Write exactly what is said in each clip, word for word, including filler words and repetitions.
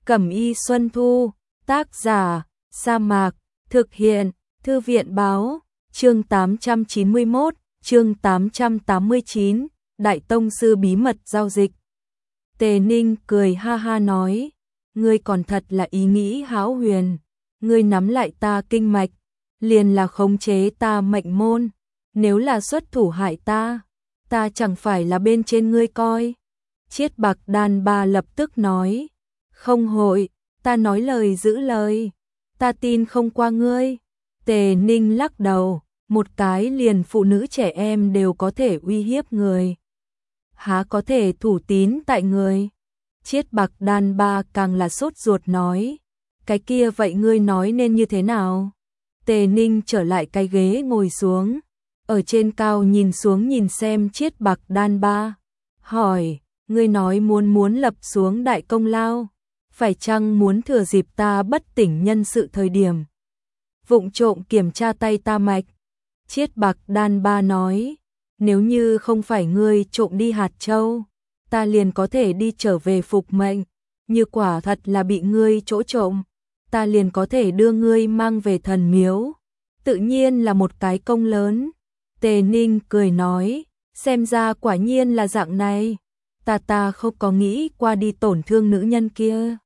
Cẩm y Xuân Thu, tác giả, Sa Mạc, thực hiện, Thư viện báo, chương tám trăm chín mươi mốt, chương tám trăm tám mươi chín, Đại Tông Sư bí mật giao dịch. Tề Ninh cười ha ha nói, ngươi còn thật là ý nghĩ hão huyền, ngươi nắm lại ta kinh mạch, liền là khống chế ta mệnh môn, nếu là xuất thủ hại ta, ta chẳng phải là bên trên ngươi coi. Chiết Bạc Đan Ba lập tức nói, không hội, ta nói lời giữ lời, ta tin không qua ngươi. Tề Ninh lắc đầu, một cái liền phụ nữ trẻ em đều có thể uy hiếp người, há có thể thủ tín tại người. Chiết Bạc Đan Ba càng là sốt ruột nói, cái kia vậy ngươi nói nên như thế nào? Tề Ninh trở lại cái ghế ngồi xuống, ở trên cao nhìn xuống nhìn xem Chiết Bạc Đan Ba, hỏi, ngươi nói muốn muốn lập xuống đại công lao, phải chăng muốn thừa dịp ta bất tỉnh nhân sự thời điểm, vụng trộm kiểm tra tay ta mạch? Chiết Bạc Đan Ba nói, nếu như không phải ngươi trộm đi hạt châu, ta liền có thể đi trở về phục mệnh, như quả thật là bị ngươi chỗ trộm, ta liền có thể đưa ngươi mang về thần miếu, tự nhiên là một cái công lớn. Tề Ninh cười nói, xem ra quả nhiên là dạng này, ta ta không có nghĩ qua đi tổn thương nữ nhân kia.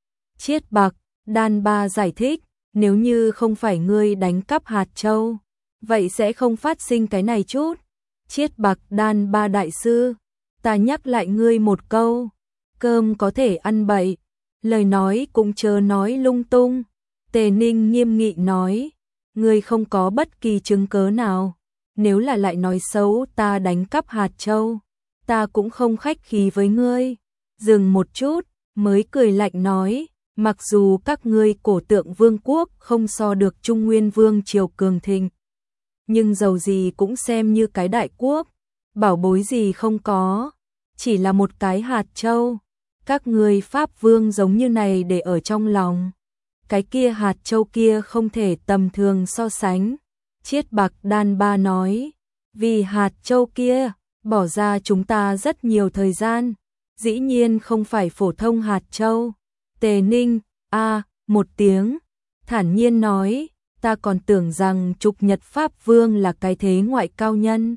Chiết Bạc Đan Ba giải thích, nếu như không phải ngươi đánh cắp hạt châu, vậy sẽ không phát sinh cái này chút. Chiết Bạc Đan Ba đại sư, ta nhắc lại ngươi một câu, cơm có thể ăn bậy, lời nói cũng chớ nói lung tung. Tề Ninh nghiêm nghị nói, ngươi không có bất kỳ chứng cớ nào, nếu là lại nói xấu ta đánh cắp hạt châu, ta cũng không khách khí với ngươi. Dừng một chút, mới cười lạnh nói, mặc dù các ngươi cổ tượng vương quốc không so được Trung Nguyên vương triều cường thịnh, nhưng dầu gì cũng xem như cái đại quốc, bảo bối gì không có, chỉ là một cái hạt châu, các ngươi Pháp vương giống như này để ở trong lòng, cái kia hạt châu kia không thể tầm thường so sánh. Chiết Bạc Đan Ba nói, vì hạt châu kia, bỏ ra chúng ta rất nhiều thời gian, dĩ nhiên không phải phổ thông hạt châu. Tề Ninh, a một tiếng, thản nhiên nói, ta còn tưởng rằng Trục Nhật Pháp Vương là cái thế ngoại cao nhân,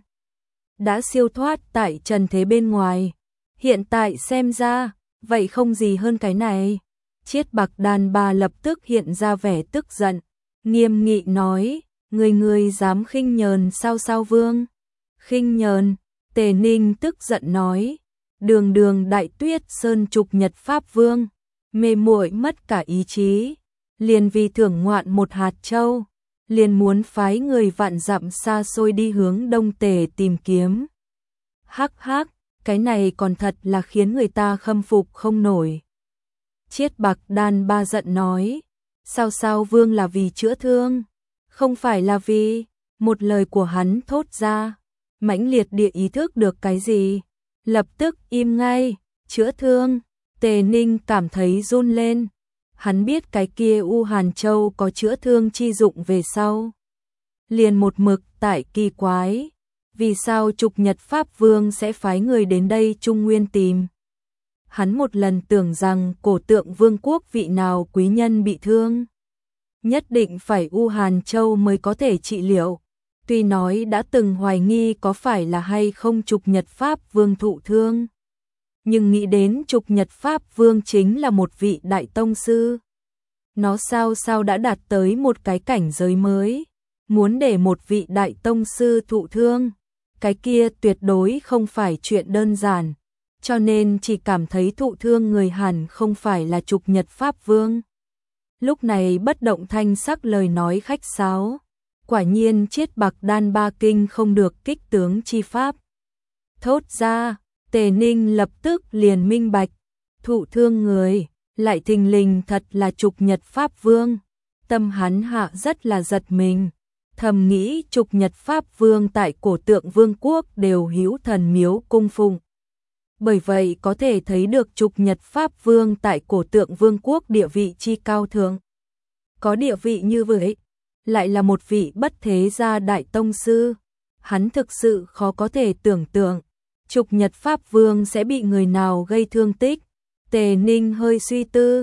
đã siêu thoát tại trần thế bên ngoài, hiện tại xem ra, vậy không gì hơn cái này. Chiết Bạc Đan Ba lập tức hiện ra vẻ tức giận, nghiêm nghị nói, người người dám khinh nhờn sao sao vương? Khinh nhờn? Tề Ninh tức giận nói, đường đường Đại Tuyết Sơn Trục Nhật Pháp Vương, mê muội mất cả ý chí, liền vì thưởng ngoạn một hạt châu, liền muốn phái người vạn dặm xa xôi đi hướng Đông Tề tìm kiếm. Hắc hắc, cái này còn thật là khiến người ta khâm phục không nổi. Chiết Bạc Đan Ba giận nói, sao sao vương là vì chữa thương, không phải là vì. Một lời của hắn thốt ra, mãnh liệt địa ý thức được cái gì, lập tức im ngay. Chữa thương? Tề Ninh cảm thấy run lên, hắn biết cái kia U Hàn Châu có chữa thương chi dụng về sau, liền một mực tại kỳ quái, vì sao Trục Nhật Pháp Vương sẽ phái người đến đây Trung Nguyên tìm. Hắn một lần tưởng rằng cổ tượng vương quốc vị nào quý nhân bị thương, nhất định phải U Hàn Châu mới có thể trị liệu. Tuy nói đã từng hoài nghi có phải là hay không Trục Nhật Pháp Vương thụ thương, nhưng nghĩ đến Trục Nhật Pháp Vương chính là một vị đại tông sư, nó sao sao đã đạt tới một cái cảnh giới mới, muốn để một vị đại tông sư thụ thương, cái kia tuyệt đối không phải chuyện đơn giản, cho nên chỉ cảm thấy thụ thương người hẳn không phải là Trục Nhật Pháp Vương. Lúc này bất động thanh sắc lời nói khách sáo, quả nhiên Chiết Bạc Đan Ba kinh không được kích tướng chi pháp. Thốt ra, Tề Ninh lập tức liền minh bạch, thụ thương người, lại thình lình thật là Trục Nhật Pháp Vương. Tâm hắn hạ rất là giật mình, thầm nghĩ Trục Nhật Pháp Vương tại cổ tượng vương quốc đều hữu thần miếu cung phụng. Bởi vậy có thể thấy được Trục Nhật Pháp Vương tại cổ tượng vương quốc địa vị chi cao thượng. Có địa vị như vậy, lại là một vị bất thế gia đại tông sư, hắn thực sự khó có thể tưởng tượng, Trục Nhật Pháp Vương sẽ bị người nào gây thương tích. Tề Ninh hơi suy tư,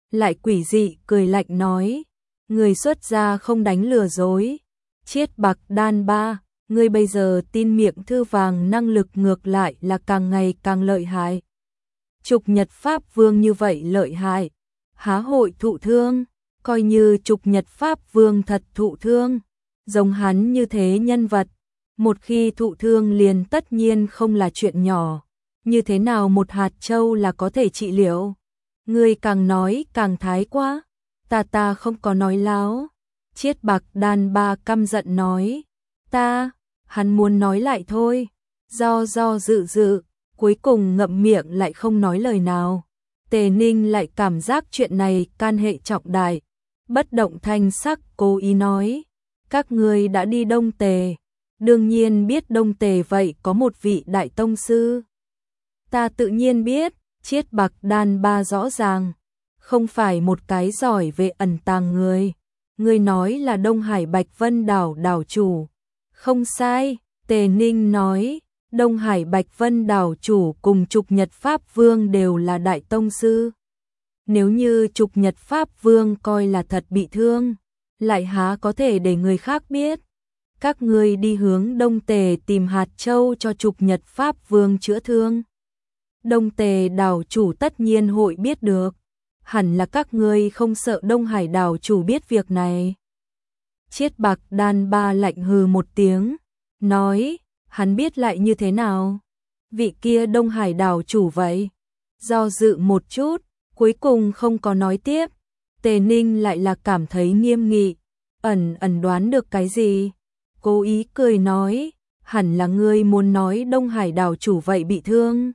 lại quỷ dị cười lạnh nói, người xuất gia không đánh lừa dối. Chiết Bạc Đan Ba, ngươi bây giờ tin miệng thư vàng năng lực ngược lại là càng ngày càng lợi hại. Trục Nhật Pháp Vương như vậy lợi hại, há hội thụ thương, coi như Trục Nhật Pháp Vương thật thụ thương, giống hắn như thế nhân vật, một khi thụ thương liền tất nhiên không là chuyện nhỏ, như thế nào một hạt châu là có thể trị liệu. Ngươi càng nói càng thái quá, ta ta không có nói láo. Chiết Bạc Đan Ba căm giận nói, ta, hắn muốn nói lại thôi, do do dự dự, cuối cùng ngậm miệng lại không nói lời nào. Tề Ninh lại cảm giác chuyện này can hệ trọng đại, bất động thanh sắc cố ý nói, các ngươi đã đi Đông Tề, đương nhiên biết Đông Tề vậy có một vị đại tông sư. Ta tự nhiên biết, Chiết Bạc Đan Ba rõ ràng, không phải một cái giỏi về ẩn tàng người. Ngươi nói là Đông Hải Bạch Vân đảo đảo chủ. Không sai, Tề Ninh nói, Đông Hải Bạch Vân đảo chủ cùng Trục Nhật Pháp Vương đều là đại tông sư. Nếu như Trục Nhật Pháp Vương coi là thật bị thương, lại há có thể để người khác biết. Các ngươi đi hướng Đông Tề tìm hạt châu cho Trục Nhật Pháp Vương chữa thương. Đông Tề đảo chủ tất nhiên hội biết được. Hẳn là các ngươi không sợ Đông Hải đảo chủ biết việc này. Chiết Bạc Đan Ba lạnh hừ một tiếng, nói, hắn biết lại như thế nào? Vị kia Đông Hải đảo chủ vậy. Do dự một chút, cuối cùng không có nói tiếp. Tề Ninh lại là cảm thấy nghiêm nghị, ẩn ẩn đoán được cái gì. Cố ý cười nói, hẳn là ngươi muốn nói Đông Hải đảo chủ vậy bị thương.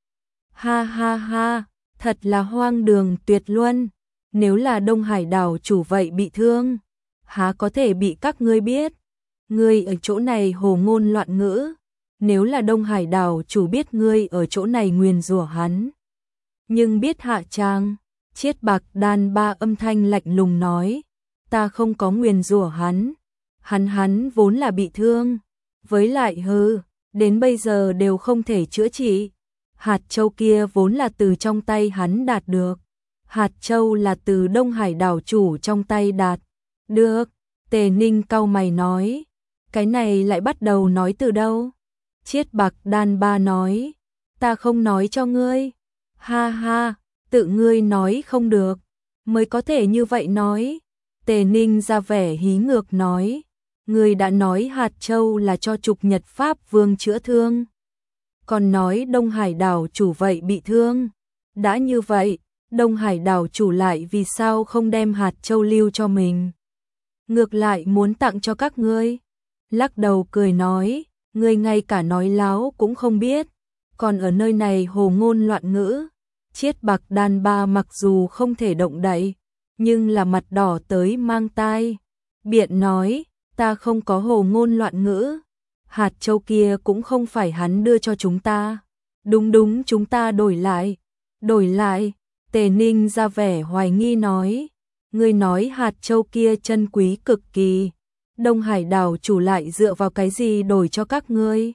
Ha ha ha, thật là hoang đường tuyệt luân, nếu là Đông Hải đảo chủ vậy bị thương, há có thể bị các ngươi biết. Ngươi ở chỗ này hồ ngôn loạn ngữ, nếu là Đông Hải đảo chủ biết ngươi ở chỗ này nguyền rủa hắn. Nhưng biết hạ trang, Chiết Bạc Đan Ba âm thanh lạnh lùng nói, ta không có nguyền rủa hắn, hắn hắn vốn là bị thương, với lại hư, đến bây giờ đều không thể chữa trị. Hạt châu kia vốn là từ trong tay hắn đạt được. Hạt châu là từ Đông Hải đảo chủ trong tay đạt được. Tề Ninh cau mày nói, cái này lại bắt đầu nói từ đâu? Chiết Bạc Đan Ba nói, ta không nói cho ngươi. Ha ha, tự ngươi nói không được, mới có thể như vậy nói. Tề Ninh ra vẻ hí ngược nói, ngươi đã nói hạt châu là cho Trục Nhật Pháp Vương chữa thương. Còn nói Đông Hải đảo chủ vậy bị thương. Đã như vậy, Đông Hải đảo chủ lại vì sao không đem hạt châu lưu cho mình? Ngược lại muốn tặng cho các ngươi. Lắc đầu cười nói, ngươi ngay cả nói láo cũng không biết, còn ở nơi này hồ ngôn loạn ngữ. Chiết Bạc Đan Ba mặc dù không thể động đậy, nhưng là mặt đỏ tới mang tai. Biện nói, ta không có hồ ngôn loạn ngữ. Hạt châu kia cũng không phải hắn đưa cho chúng ta. Đúng đúng chúng ta đổi lại. Đổi lại, Tề Ninh ra vẻ hoài nghi nói. Ngươi nói hạt châu kia chân quý cực kỳ. Đông Hải đảo chủ lại dựa vào cái gì đổi cho các ngươi?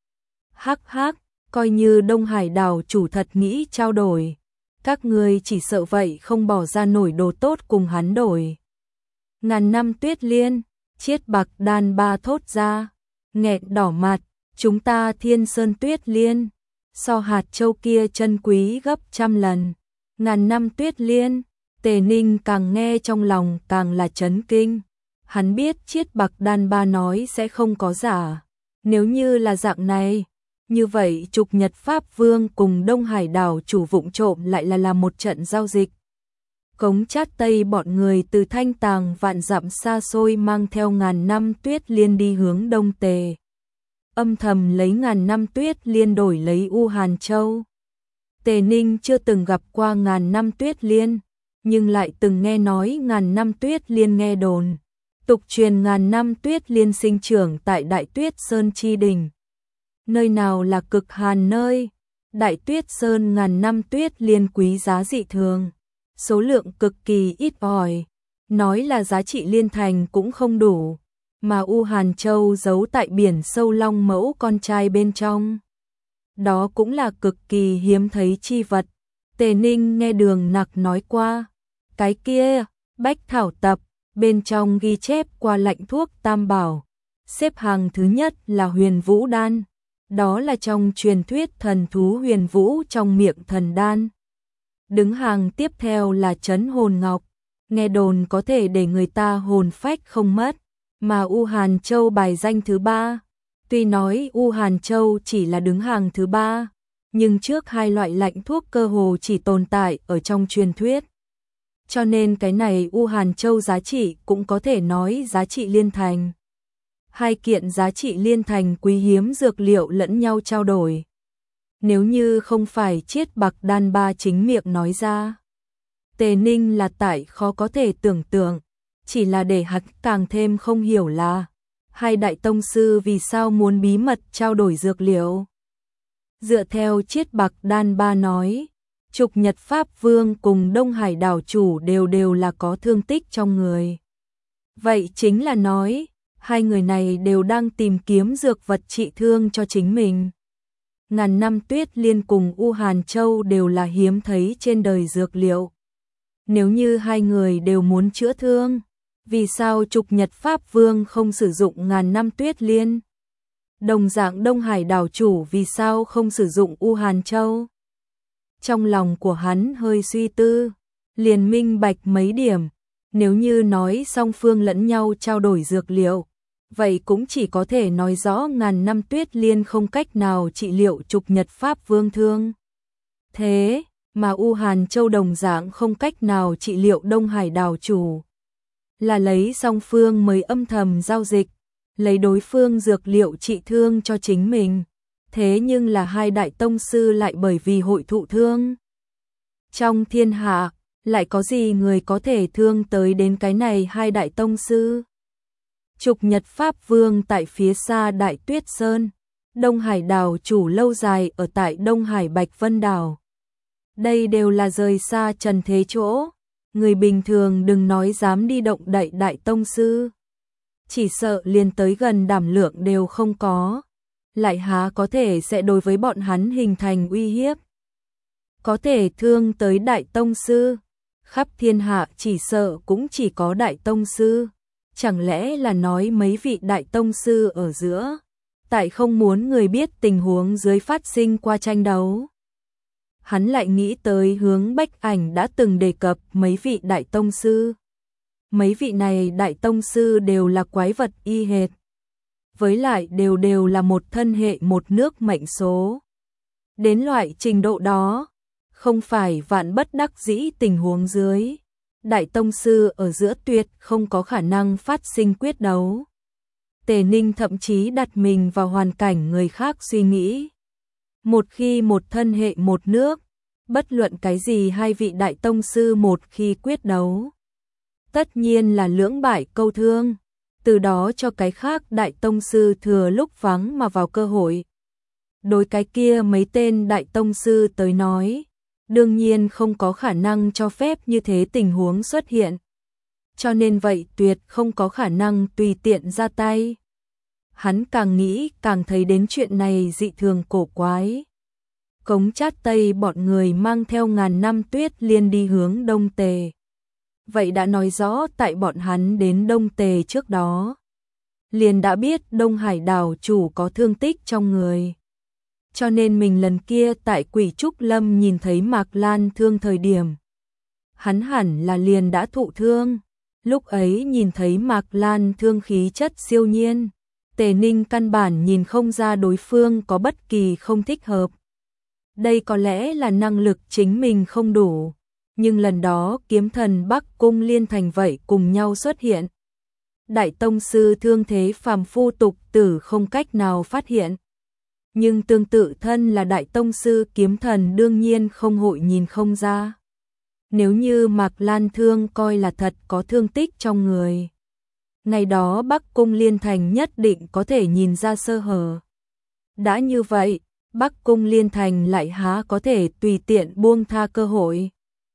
Hắc hắc, coi như Đông Hải đảo chủ thật nghĩ trao đổi. Các ngươi chỉ sợ vậy không bỏ ra nổi đồ tốt cùng hắn đổi. Ngàn năm tuyết liên, Chiết Bạc Đan Ba thốt ra. Nghẹn đỏ mặt, chúng ta Thiên Sơn Tuyết Liên, so hạt châu kia chân quý gấp trăm lần. Ngàn năm tuyết liên, Tề Ninh càng nghe trong lòng càng là chấn kinh. Hắn biết Chiết Bạc Đan Ba nói sẽ không có giả. Nếu như là dạng này, như vậy Trục Nhật Pháp Vương cùng Đông Hải đảo chủ vụng trộm lại là làm một trận giao dịch. Cống Chát Tây bọn người từ Thanh Tàng vạn dặm xa xôi mang theo ngàn năm tuyết liên đi hướng Đông Tề. Âm thầm lấy ngàn năm tuyết liên đổi lấy U Hàn Châu. Tề Ninh chưa từng gặp qua ngàn năm tuyết liên, nhưng lại từng nghe nói ngàn năm tuyết liên nghe đồn. Tục truyền ngàn năm tuyết liên sinh trưởng tại Đại Tuyết Sơn Chi Đỉnh. Nơi nào là cực hàn nơi, Đại Tuyết Sơn ngàn năm tuyết liên quý giá dị thường. Số lượng cực kỳ ít ỏi, nói là giá trị liên thành cũng không đủ, mà U Hàn Châu giấu tại biển sâu Long Mẫu con trai bên trong. Đó cũng là cực kỳ hiếm thấy chi vật. Tề Ninh nghe Đường Nặc nói qua, Cái kia, bách thảo tập, bên trong ghi chép qua lạnh thuốc tam bảo, xếp hàng thứ nhất là huyền vũ đan, đó là trong truyền thuyết thần thú huyền vũ trong miệng thần đan. Đứng hàng tiếp theo là trấn hồn ngọc, nghe đồn có thể để người ta hồn phách không mất, mà U Hàn Châu bài danh thứ ba. Tuy nói U Hàn Châu chỉ là đứng hàng thứ ba, nhưng trước hai loại lạnh thuốc cơ hồ chỉ tồn tại ở trong truyền thuyết. Cho nên cái này U Hàn Châu giá trị cũng có thể nói giá trị liên thành. Hai kiện giá trị liên thành quý hiếm dược liệu lẫn nhau trao đổi. Nếu như không phải Chiết Bạc Đan Ba chính miệng nói ra, Tề Ninh là tại khó có thể tưởng tượng, chỉ là để hắn càng thêm không hiểu là hai đại tông sư vì sao muốn bí mật trao đổi dược liệu. Dựa theo Chiết Bạc Đan Ba nói, Trục Nhật Pháp Vương cùng Đông Hải đảo chủ đều đều là có thương tích trong người. Vậy chính là nói, hai người này đều đang tìm kiếm dược vật trị thương cho chính mình. Ngàn năm tuyết liên cùng U Hàn Châu đều là hiếm thấy trên đời dược liệu. Nếu như hai người đều muốn chữa thương, vì sao Trục Nhật Pháp Vương không sử dụng ngàn năm tuyết liên? Đồng dạng Đông Hải đảo chủ vì sao không sử dụng U Hàn Châu? Trong lòng của hắn hơi suy tư, liền minh bạch mấy điểm. Nếu như nói song phương lẫn nhau trao đổi dược liệu, vậy cũng chỉ có thể nói rõ ngàn năm tuyết liên không cách nào trị liệu Trục Nhật Pháp Vương thương. Thế mà U Hàn Châu đồng dạng không cách nào trị liệu Đông Hải đảo chủ. Là lấy song phương mới âm thầm giao dịch, lấy đối phương dược liệu trị thương cho chính mình. Thế nhưng là hai đại tông sư lại bởi vì hội thụ thương. Trong thiên hạ, lại có gì người có thể thương tới đến cái này hai đại tông sư? Trục Nhật Pháp Vương tại phía xa Đại Tuyết Sơn, Đông Hải đảo chủ lâu dài ở tại Đông Hải Bạch Vân đảo. Đây đều là rời xa trần thế chỗ, người bình thường đừng nói dám đi động đậy đại tông sư. Chỉ sợ liền tới gần đảm lượng đều không có, lại há có thể sẽ đối với bọn hắn hình thành uy hiếp. Có thể thương tới đại tông sư, khắp thiên hạ chỉ sợ cũng chỉ có đại tông sư. Chẳng lẽ là nói mấy vị đại tông sư ở giữa, tại không muốn người biết tình huống dưới phát sinh qua tranh đấu. Hắn lại nghĩ tới Hướng Bách Ảnh đã từng đề cập mấy vị đại tông sư. Mấy vị này đại tông sư đều là quái vật y hệt. Với lại đều đều là một thân hệ một nước mệnh số. Đến loại trình độ đó, không phải vạn bất đắc dĩ tình huống dưới. Đại tông sư ở giữa tuyệt không có khả năng phát sinh quyết đấu. Tề Ninh thậm chí đặt mình vào hoàn cảnh người khác suy nghĩ. Một khi một thân hệ một nước, bất luận cái gì hai vị đại tông sư một khi quyết đấu, tất nhiên là lưỡng bại câu thương, từ đó cho cái khác đại tông sư thừa lúc vắng mà vào cơ hội. Đối cái kia mấy tên đại tông sư tới nói, đương nhiên không có khả năng cho phép như thế tình huống xuất hiện. Cho nên vậy tuyệt không có khả năng tùy tiện ra tay. Hắn càng nghĩ càng thấy đến chuyện này dị thường cổ quái. Cống Chát Tây bọn người mang theo ngàn năm tuyết liên đi hướng Đông Tề. Vậy đã nói rõ tại bọn hắn đến Đông Tề trước đó, liền đã biết Đông Hải đảo chủ có thương tích trong người. Cho nên mình lần kia tại Quỷ Trúc Lâm nhìn thấy Mạc Lan thương thời điểm, hắn hẳn là liền đã thụ thương. Lúc ấy nhìn thấy Mạc Lan thương khí chất siêu nhiên, Tề Ninh căn bản nhìn không ra đối phương có bất kỳ không thích hợp. Đây có lẽ là năng lực chính mình không đủ, nhưng lần đó kiếm thần Bắc Cung Liên Thành vậy cùng nhau xuất hiện. Đại tông sư thương thế phàm phu tục tử không cách nào phát hiện. Nhưng tương tự thân là đại tông sư kiếm thần đương nhiên không hội nhìn không ra. Nếu như Mạc Lan thương coi là thật có thương tích trong người, ngày đó Bắc Cung Liên Thành nhất định có thể nhìn ra sơ hở. Đã như vậy, Bắc Cung Liên Thành lại há có thể tùy tiện buông tha cơ hội.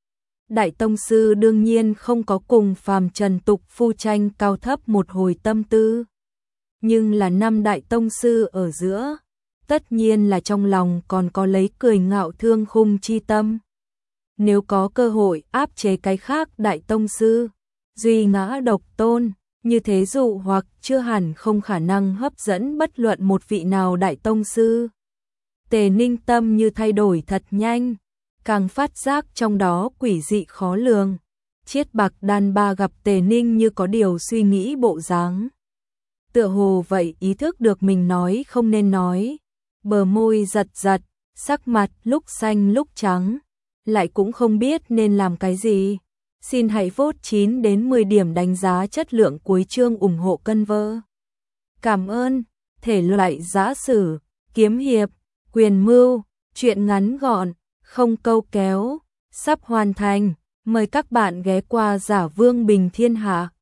Đại tông sư đương nhiên không có cùng phàm trần tục phu tranh cao thấp một hồi tâm tư. Nhưng là năm đại tông sư ở giữa, tất nhiên là trong lòng còn có lấy cười ngạo thương khung chi tâm. nếu có cơ hội áp chế cái khác đại tông sư, duy ngã độc tôn, như thế dụ hoặc chưa hẳn không khả năng hấp dẫn bất luận một vị nào đại tông sư. Tề Ninh tâm như thay đổi thật nhanh, càng phát giác trong đó quỷ dị khó lường. Chiết Bạc Đan Ba gặp Tề Ninh như có điều suy nghĩ bộ dáng. Tựa hồ vậy ý thức được mình nói không nên nói, bờ môi giật giật, sắc mặt lúc xanh lúc trắng, lại cũng không biết nên làm cái gì. Xin hãy vote chín đến mười điểm đánh giá chất lượng cuối chương ủng hộ cân vơ. Cảm ơn. Thể loại giã sử, kiếm hiệp, quyền mưu, truyện ngắn gọn, không câu kéo, sắp hoàn thành. Mời các bạn ghé qua Giả Vương Bình Thiên Hạ.